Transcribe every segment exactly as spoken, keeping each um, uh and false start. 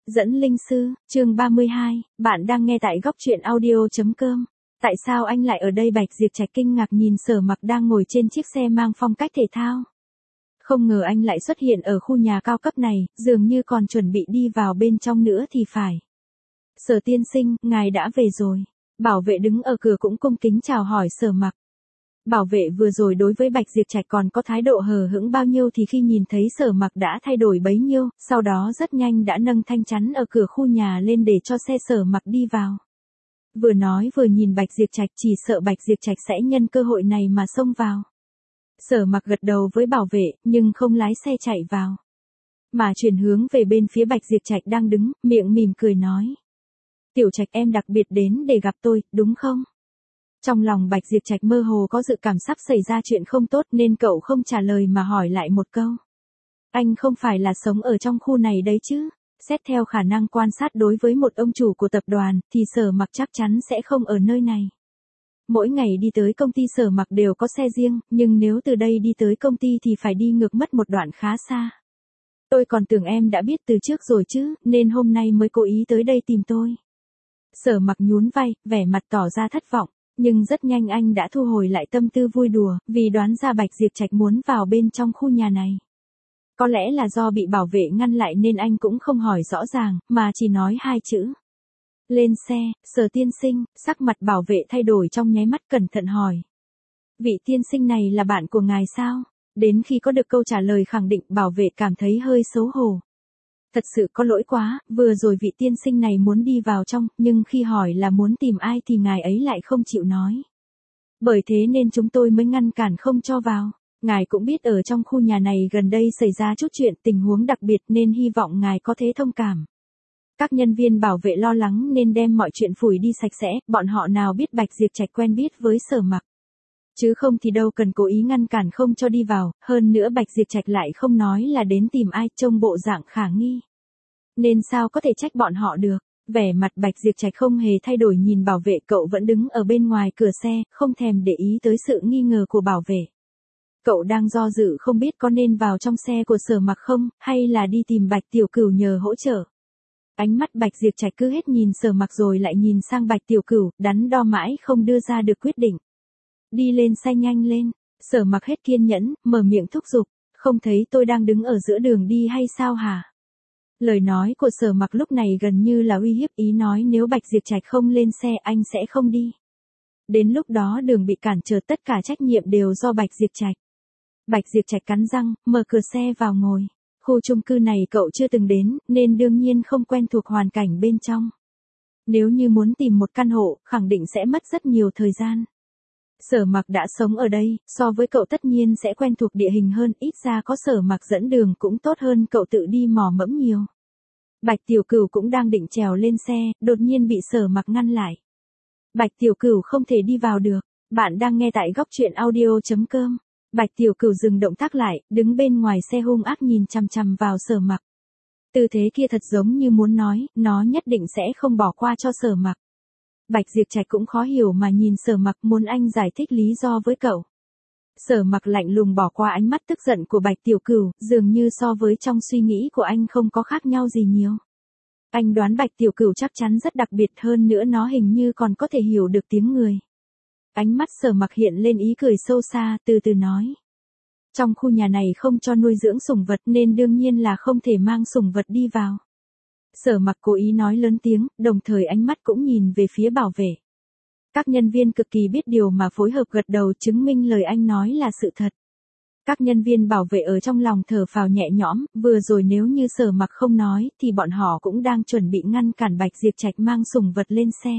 Dẫn linh sư, chương ba mươi hai, bạn đang nghe tại góc truyện audio.com. Tại sao anh lại ở đây? Bạch Diệp Trạch kinh ngạc nhìn Sở Mặc đang ngồi trên chiếc xe mang phong cách thể thao. Không ngờ anh lại xuất hiện ở khu nhà cao cấp này, dường như còn chuẩn bị đi vào bên trong nữa thì phải. Sở tiên sinh, ngài đã về rồi. Bảo vệ đứng ở cửa cũng cung kính chào hỏi Sở Mặc. Bảo vệ vừa rồi đối với Bạch Diệp Trạch còn có thái độ hờ hững bao nhiêu thì khi nhìn thấy Sở Mặc đã thay đổi bấy nhiêu, sau đó rất nhanh đã nâng thanh chắn ở cửa khu nhà lên để cho xe Sở Mặc đi vào. Vừa nói vừa nhìn Bạch Diệp Trạch, chỉ sợ Bạch Diệp Trạch sẽ nhân cơ hội này mà xông vào. Sở Mặc gật đầu với bảo vệ, nhưng không lái xe chạy vào, mà chuyển hướng về bên phía Bạch Diệp Trạch đang đứng, miệng mỉm cười nói: "Tiểu Trạch, em đặc biệt đến để gặp tôi, đúng không?" Trong lòng Bạch Diệp Trạch mơ hồ có dự cảm sắp xảy ra chuyện không tốt nên cậu không trả lời mà hỏi lại một câu. Anh không phải là sống ở trong khu này đấy chứ? Xét theo khả năng quan sát đối với một ông chủ của tập đoàn, thì Sở Mặc chắc chắn sẽ không ở nơi này. Mỗi ngày đi tới công ty Sở Mặc đều có xe riêng, nhưng nếu từ đây đi tới công ty thì phải đi ngược mất một đoạn khá xa. Tôi còn tưởng em đã biết từ trước rồi chứ, nên hôm nay mới cố ý tới đây tìm tôi. Sở Mặc nhún vai, vẻ mặt tỏ ra thất vọng. Nhưng rất nhanh anh đã thu hồi lại tâm tư vui đùa, vì đoán ra Bạch Diệp Trạch muốn vào bên trong khu nhà này. Có lẽ là do bị bảo vệ ngăn lại nên anh cũng không hỏi rõ ràng, mà chỉ nói hai chữ: "Lên xe." Sở tiên sinh, sắc mặt bảo vệ thay đổi trong nháy mắt, cẩn thận hỏi: "Vị tiên sinh này là bạn của ngài sao?" Đến khi có được câu trả lời khẳng định, bảo vệ cảm thấy hơi xấu hổ. Thật sự có lỗi quá, vừa rồi vị tiên sinh này muốn đi vào trong, nhưng khi hỏi là muốn tìm ai thì ngài ấy lại không chịu nói. Bởi thế nên chúng tôi mới ngăn cản không cho vào. Ngài cũng biết ở trong khu nhà này gần đây xảy ra chút chuyện tình huống đặc biệt nên hy vọng ngài có thể thông cảm. Các nhân viên bảo vệ lo lắng nên đem mọi chuyện phủi đi sạch sẽ, bọn họ nào biết Bạch Diệp Trạch quen biết với Sở Mặc. Chứ không thì đâu cần cố ý ngăn cản không cho đi vào, hơn nữa Bạch Diệp Trạch lại không nói là đến tìm ai, trông bộ dạng khả nghi. Nên sao có thể trách bọn họ được. Vẻ mặt Bạch Diệp Trạch không hề thay đổi, nhìn bảo vệ, cậu vẫn đứng ở bên ngoài cửa xe, không thèm để ý tới sự nghi ngờ của bảo vệ. Cậu đang do dự không biết có nên vào trong xe của Sở Mặc không, hay là đi tìm Bạch Tiểu Cửu nhờ hỗ trợ. Ánh mắt Bạch Diệp Trạch cứ hết nhìn Sở Mặc rồi lại nhìn sang Bạch Tiểu Cửu, đắn đo mãi không đưa ra được quyết định. Đi lên xe nhanh lên. Sở Mặc hết kiên nhẫn, mở miệng thúc giục: "Không thấy tôi đang đứng ở giữa đường đi hay sao hả?" Lời nói của Sở Mặc lúc này gần như là uy hiếp, ý nói nếu Bạch Diệp Trạch không lên xe anh sẽ không đi. Đến lúc đó đường bị cản trở, tất cả trách nhiệm đều do Bạch Diệp Trạch. Bạch Diệp Trạch cắn răng, mở cửa xe vào ngồi. Khu chung cư này cậu chưa từng đến, nên đương nhiên không quen thuộc hoàn cảnh bên trong. Nếu như muốn tìm một căn hộ, khẳng định sẽ mất rất nhiều thời gian. Sở Mặc đã sống ở đây, so với cậu tất nhiên sẽ quen thuộc địa hình hơn, ít ra có Sở Mặc dẫn đường cũng tốt hơn cậu tự đi mò mẫm nhiều. Bạch Tiểu Cửu cũng đang định trèo lên xe, đột nhiên bị Sở Mặc ngăn lại. "Bạch Tiểu Cửu không thể đi vào được, bạn đang nghe tại góc truyện audio.com. Bạch Tiểu Cửu dừng động tác lại, đứng bên ngoài xe hung ác nhìn chằm chằm vào Sở Mặc. Tư thế kia thật giống như muốn nói, nó nhất định sẽ không bỏ qua cho Sở Mặc. Bạch Diệp Trạch cũng khó hiểu mà nhìn Sở Mặc, muốn anh giải thích lý do với cậu. Sở Mặc lạnh lùng bỏ qua ánh mắt tức giận của Bạch Tiểu Cửu, dường như so với trong suy nghĩ của anh không có khác nhau gì nhiều. Anh đoán Bạch Tiểu Cửu chắc chắn rất đặc biệt, hơn nữa nó hình như còn có thể hiểu được tiếng người. Ánh mắt Sở Mặc hiện lên ý cười sâu xa, từ từ nói: "Trong khu nhà này không cho nuôi dưỡng sủng vật nên đương nhiên là không thể mang sủng vật đi vào." Sở Mặc cố ý nói lớn tiếng, đồng thời ánh mắt cũng nhìn về phía bảo vệ. Các nhân viên cực kỳ biết điều mà phối hợp gật đầu chứng minh lời anh nói là sự thật. Các nhân viên bảo vệ ở trong lòng thở phào nhẹ nhõm, vừa rồi nếu như Sở Mặc không nói thì bọn họ cũng đang chuẩn bị ngăn cản Bạch Diệp Trạch mang sủng vật lên xe.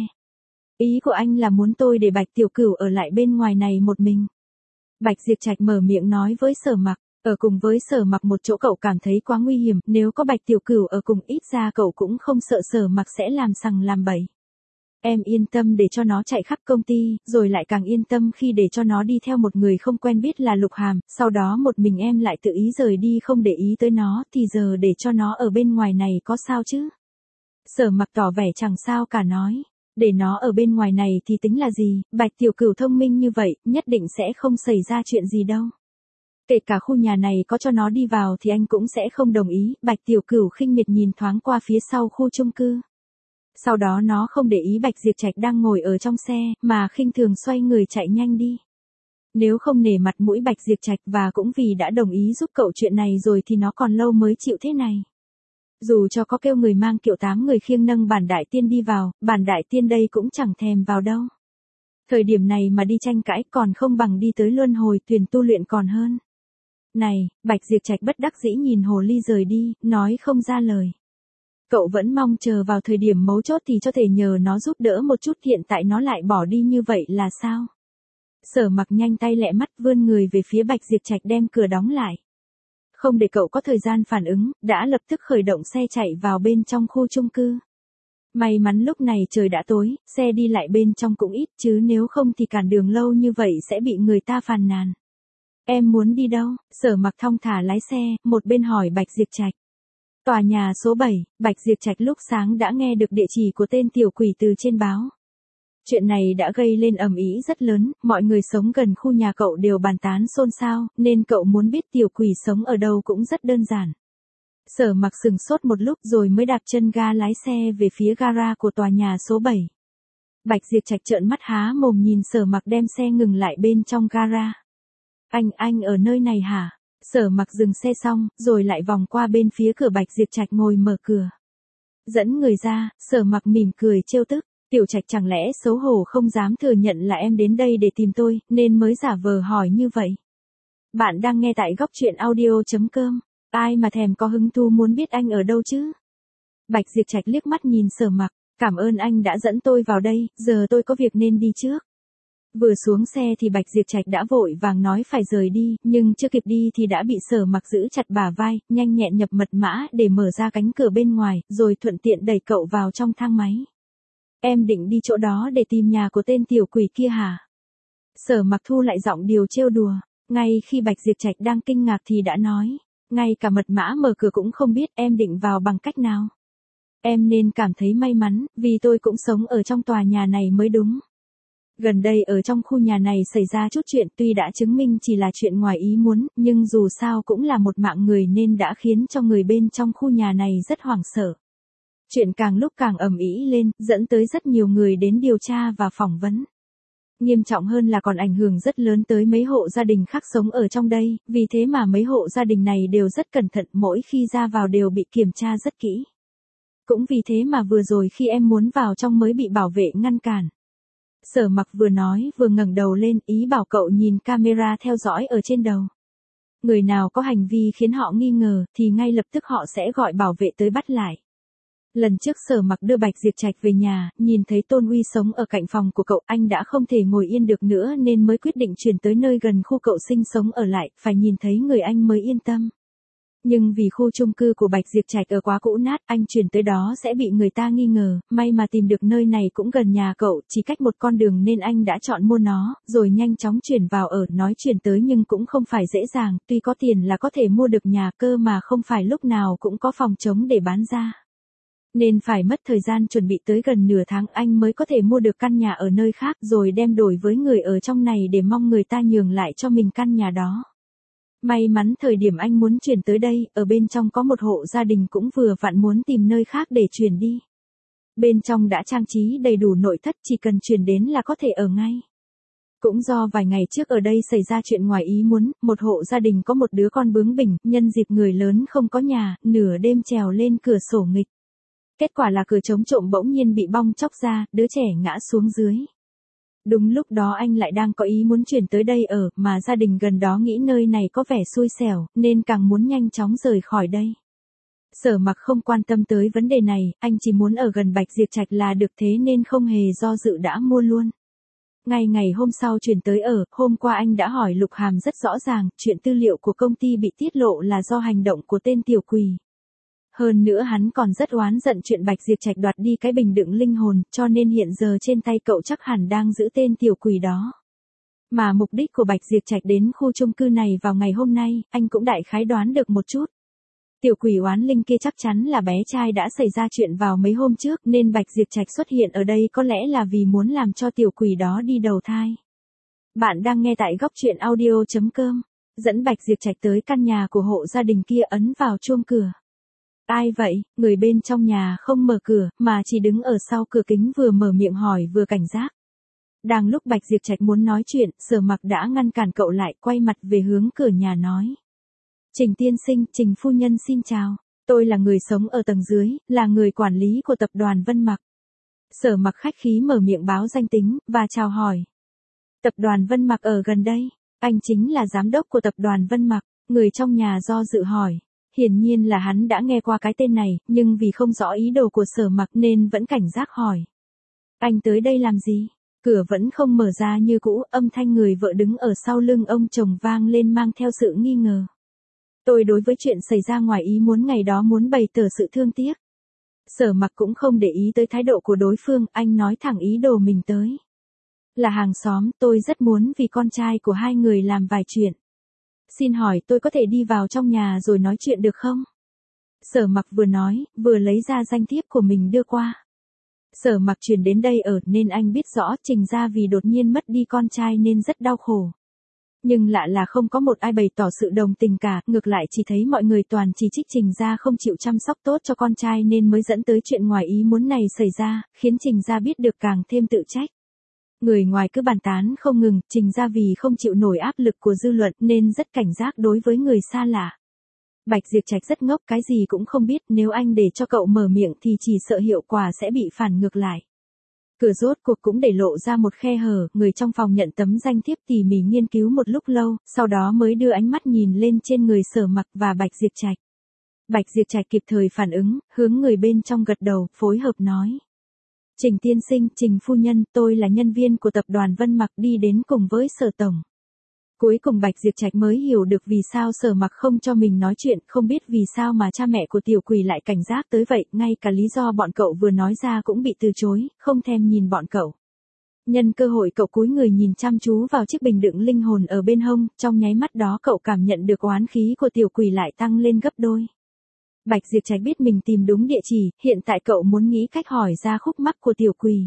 Ý của anh là muốn tôi để Bạch Tiểu Cửu ở lại bên ngoài này một mình. Bạch Diệp Trạch mở miệng nói với Sở Mặc, ở cùng với Sở Mặc một chỗ cậu cảm thấy quá nguy hiểm, nếu có Bạch Tiểu Cửu ở cùng ít ra cậu cũng không sợ Sở Mặc sẽ làm sằng làm bậy. Em yên tâm để cho nó chạy khắp công ty, rồi lại càng yên tâm khi để cho nó đi theo một người không quen biết là Lục Hàm, sau đó một mình em lại tự ý rời đi không để ý tới nó, thì giờ để cho nó ở bên ngoài này có sao chứ?" Sở Mặc tỏ vẻ chẳng sao cả nói: "Để nó ở bên ngoài này thì tính là gì, Bạch Tiểu Cửu thông minh như vậy, nhất định sẽ không xảy ra chuyện gì đâu. Kể cả khu nhà này có cho nó đi vào thì anh cũng sẽ không đồng ý. Bạch Tiểu Cửu khinh miệt nhìn thoáng qua phía sau khu chung cư. Sau đó nó không để ý Bạch Diệp Trạch đang ngồi ở trong xe, mà khinh thường xoay người chạy nhanh đi. Nếu không nể mặt mũi Bạch Diệp Trạch và cũng vì đã đồng ý giúp cậu chuyện này rồi thì nó còn lâu mới chịu thế này. Dù cho có kêu người mang kiệu tám người khiêng nâng bản đại tiên đi vào, bản đại tiên đây cũng chẳng thèm vào đâu. Thời điểm này mà đi tranh cãi còn không bằng đi tới luân hồi thuyền tu luyện còn hơn. Này, Bạch Diệp Trạch bất đắc dĩ nhìn hồ ly rời đi, nói không ra lời. Cậu vẫn mong chờ vào thời điểm mấu chốt thì cho thể nhờ nó giúp đỡ một chút, hiện tại nó lại bỏ đi như vậy là sao? Sở Mặc nhanh tay lẹ mắt vươn người về phía Bạch Diệp Trạch đem cửa đóng lại. Không để cậu có thời gian phản ứng, đã lập tức khởi động xe chạy vào bên trong khu chung cư. May mắn lúc này trời đã tối, xe đi lại bên trong cũng ít chứ nếu không thì cản đường lâu như vậy sẽ bị người ta phàn nàn. Em muốn đi đâu? Sở Mặc thong thả lái xe, một bên hỏi Bạch Diệp Trạch. Tòa nhà số bảy, Bạch Diệp Trạch lúc sáng đã nghe được địa chỉ của tên tiểu quỷ từ trên báo. Chuyện này đã gây lên ầm ĩ rất lớn, mọi người sống gần khu nhà cậu đều bàn tán xôn xao, nên cậu muốn biết tiểu quỷ sống ở đâu cũng rất đơn giản. Sở Mặc sừng sốt một lúc rồi mới đạp chân ga lái xe về phía gara của tòa nhà số bảy. Bạch Diệp Trạch trợn mắt há mồm nhìn Sở Mặc đem xe ngừng lại bên trong gara. Anh, anh ở nơi này hả? Sở Mặc dừng xe xong, rồi lại vòng qua bên phía cửa Bạch Diệp Trạch ngồi mở cửa. Dẫn người ra, Sở Mặc mỉm cười trêu tức. Tiểu Trạch chẳng lẽ xấu hổ không dám thừa nhận là em đến đây để tìm tôi, nên mới giả vờ hỏi như vậy. Bạn đang nghe tại góc truyện audio chấm com. Ai mà thèm có hứng thú muốn biết anh ở đâu chứ? Bạch Diệp Trạch liếc mắt nhìn Sở Mặc, cảm ơn anh đã dẫn tôi vào đây, giờ tôi có việc nên đi trước. Vừa xuống xe thì Bạch Diệp Trạch đã vội vàng nói phải rời đi, nhưng chưa kịp đi thì đã bị Sở Mặc giữ chặt bả vai, nhanh nhẹn nhập mật mã để mở ra cánh cửa bên ngoài, rồi thuận tiện đẩy cậu vào trong thang máy. Em định đi chỗ đó để tìm nhà của tên tiểu quỷ kia hả? Sở Mặc thu lại giọng điều trêu đùa, ngay khi Bạch Diệp Trạch đang kinh ngạc thì đã nói, ngay cả mật mã mở cửa cũng không biết, em định vào bằng cách nào? Em nên cảm thấy may mắn, vì tôi cũng sống ở trong tòa nhà này mới đúng. Gần đây ở trong khu nhà này xảy ra chút chuyện, tuy đã chứng minh chỉ là chuyện ngoài ý muốn, nhưng dù sao cũng là một mạng người nên đã khiến cho người bên trong khu nhà này rất hoảng sợ. Chuyện càng lúc càng ầm ĩ lên, dẫn tới rất nhiều người đến điều tra và phỏng vấn. Nghiêm trọng hơn là còn ảnh hưởng rất lớn tới mấy hộ gia đình khác sống ở trong đây, vì thế mà mấy hộ gia đình này đều rất cẩn thận, mỗi khi ra vào đều bị kiểm tra rất kỹ. Cũng vì thế mà vừa rồi khi em muốn vào trong mới bị bảo vệ ngăn cản. Sở Mặc vừa nói vừa ngẩng đầu lên, ý bảo cậu nhìn camera theo dõi ở trên đầu. Người nào có hành vi khiến họ nghi ngờ thì ngay lập tức họ sẽ gọi bảo vệ tới bắt lại. Lần trước Sở Mặc đưa Bạch Diệp Trạch về nhà, nhìn thấy Tôn Uy sống ở cạnh phòng của cậu, anh đã không thể ngồi yên được nữa nên mới quyết định chuyển tới nơi gần khu cậu sinh sống ở lại, phải nhìn thấy người anh mới yên tâm. Nhưng vì khu chung cư của Bạch Diệp Trạch ở quá cũ nát, anh chuyển tới đó sẽ bị người ta nghi ngờ, may mà tìm được nơi này cũng gần nhà cậu, chỉ cách một con đường nên anh đã chọn mua nó, rồi nhanh chóng chuyển vào ở, nói chuyển tới nhưng cũng không phải dễ dàng, tuy có tiền là có thể mua được nhà cơ mà không phải lúc nào cũng có phòng trống để bán ra. Nên phải mất thời gian chuẩn bị tới gần nửa tháng anh mới có thể mua được căn nhà ở nơi khác rồi đem đổi với người ở trong này để mong người ta nhường lại cho mình căn nhà đó. May mắn thời điểm anh muốn chuyển tới đây, ở bên trong có một hộ gia đình cũng vừa vặn muốn tìm nơi khác để chuyển đi. Bên trong đã trang trí đầy đủ nội thất, chỉ cần chuyển đến là có thể ở ngay. Cũng do vài ngày trước ở đây xảy ra chuyện ngoài ý muốn, một hộ gia đình có một đứa con bướng bỉnh, nhân dịp người lớn không có nhà, nửa đêm trèo lên cửa sổ nghịch. Kết quả là cửa chống trộm bỗng nhiên bị bong chóc ra, đứa trẻ ngã xuống dưới. Đúng lúc đó anh lại đang có ý muốn chuyển tới đây ở, mà gia đình gần đó nghĩ nơi này có vẻ xui xẻo, nên càng muốn nhanh chóng rời khỏi đây. Sở Mặc không quan tâm tới vấn đề này, anh chỉ muốn ở gần Bạch Diệp Trạch là được, thế nên không hề do dự đã mua luôn. Ngay ngày hôm sau chuyển tới ở, hôm qua anh đã hỏi Lục Hàm rất rõ ràng, chuyện tư liệu của công ty bị tiết lộ là do hành động của tên tiểu quỷ. Hơn nữa hắn còn rất oán giận chuyện Bạch Diệp Trạch đoạt đi cái bình đựng linh hồn, cho nên hiện giờ trên tay cậu chắc hẳn đang giữ tên tiểu quỷ đó. Mà mục đích của Bạch Diệp Trạch đến khu chung cư này vào ngày hôm nay, anh cũng đại khái đoán được một chút. Tiểu quỷ oán linh kia chắc chắn là bé trai đã xảy ra chuyện vào mấy hôm trước, nên Bạch Diệp Trạch xuất hiện ở đây có lẽ là vì muốn làm cho tiểu quỷ đó đi đầu thai. Bạn đang nghe tại góc truyện audio chấm com. dẫn Bạch Diệp Trạch tới căn nhà của hộ gia đình kia ấn vào chuông cửa. Ai vậy? Người bên trong nhà không mở cửa, mà chỉ đứng ở sau cửa kính vừa mở miệng hỏi vừa cảnh giác. Đang lúc Bạch Diệp Trạch muốn nói chuyện, Sở Mặc đã ngăn cản cậu lại, quay mặt về hướng cửa nhà nói. Trình tiên sinh, Trình phu nhân xin chào. Tôi là người sống ở tầng dưới, là người quản lý của tập đoàn Vân Mặc. Sở Mặc khách khí mở miệng báo danh tính, và chào hỏi. Tập đoàn Vân Mặc ở gần đây, anh chính là giám đốc của tập đoàn Vân Mặc, người trong nhà do dự hỏi. Hiển nhiên là hắn đã nghe qua cái tên này, nhưng vì không rõ ý đồ của Sở Mặc nên vẫn cảnh giác hỏi. Anh tới đây làm gì? Cửa vẫn không mở ra như cũ, âm thanh người vợ đứng ở sau lưng ông chồng vang lên mang theo sự nghi ngờ. Tôi đối với chuyện xảy ra ngoài ý muốn ngày đó muốn bày tỏ sự thương tiếc. Sở Mặc cũng không để ý tới thái độ của đối phương, anh nói thẳng ý đồ mình tới. Là hàng xóm, tôi rất muốn vì con trai của hai người làm vài chuyện. Xin hỏi tôi có thể đi vào trong nhà rồi nói chuyện được không? Sở Mặc vừa nói, vừa lấy ra danh thiếp của mình đưa qua. Sở Mặc chuyển đến đây ở nên anh biết rõ Trình gia vì đột nhiên mất đi con trai nên rất đau khổ. Nhưng lạ là không có một ai bày tỏ sự đồng tình cả, ngược lại chỉ thấy mọi người toàn chỉ trích Trình gia không chịu chăm sóc tốt cho con trai nên mới dẫn tới chuyện ngoài ý muốn này xảy ra, khiến Trình gia biết được càng thêm tự trách. Người ngoài cứ bàn tán không ngừng, Trình gia vì không chịu nổi áp lực của dư luận nên rất cảnh giác đối với người xa lạ. Bạch Diệp Trạch rất ngốc, cái gì cũng không biết, nếu anh để cho cậu mở miệng thì chỉ sợ hiệu quả sẽ bị phản ngược lại. Cửa rốt cuộc cũng để lộ ra một khe hở, người trong phòng nhận tấm danh thiếp tỉ mỉ nghiên cứu một lúc lâu, sau đó mới đưa ánh mắt nhìn lên trên người Sở Mặc và Bạch Diệp Trạch. Bạch Diệp Trạch kịp thời phản ứng, hướng người bên trong gật đầu, phối hợp nói. Trình tiên sinh, Trình phu nhân, tôi là nhân viên của tập đoàn Vân Mặc đi đến cùng với Sở tổng. Cuối cùng Bạch Diệp Trạch mới hiểu được vì sao Sở Mặc không cho mình nói chuyện, không biết vì sao mà cha mẹ của Tiểu Quỷ lại cảnh giác tới vậy, ngay cả lý do bọn cậu vừa nói ra cũng bị từ chối, không thèm nhìn bọn cậu. Nhân cơ hội cậu cúi người nhìn chăm chú vào chiếc bình đựng linh hồn ở bên hông, trong nháy mắt đó cậu cảm nhận được oán khí của Tiểu Quỷ lại tăng lên gấp đôi. Bạch Diệp Trạch biết mình tìm đúng địa chỉ, hiện tại cậu muốn nghĩ cách hỏi ra khúc mắc của Tiểu Quỷ.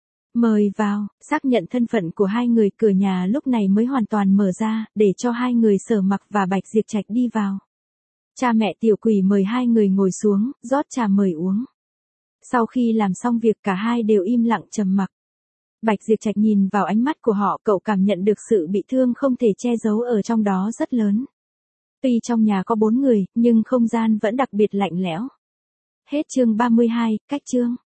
Mời vào, xác nhận thân phận của hai người, cửa nhà lúc này mới hoàn toàn mở ra, để cho hai người Sở Mặc và Bạch Diệp Trạch đi vào. Cha mẹ Tiểu Quỷ mời hai người ngồi xuống, rót trà mời uống. Sau khi làm xong việc cả hai đều im lặng trầm mặc. Bạch Diệp Trạch nhìn vào ánh mắt của họ, cậu cảm nhận được sự bị thương không thể che giấu ở trong đó rất lớn. Tuy trong nhà có bốn người, nhưng không gian vẫn đặc biệt lạnh lẽo. Hết chương ba mươi hai, cách chương.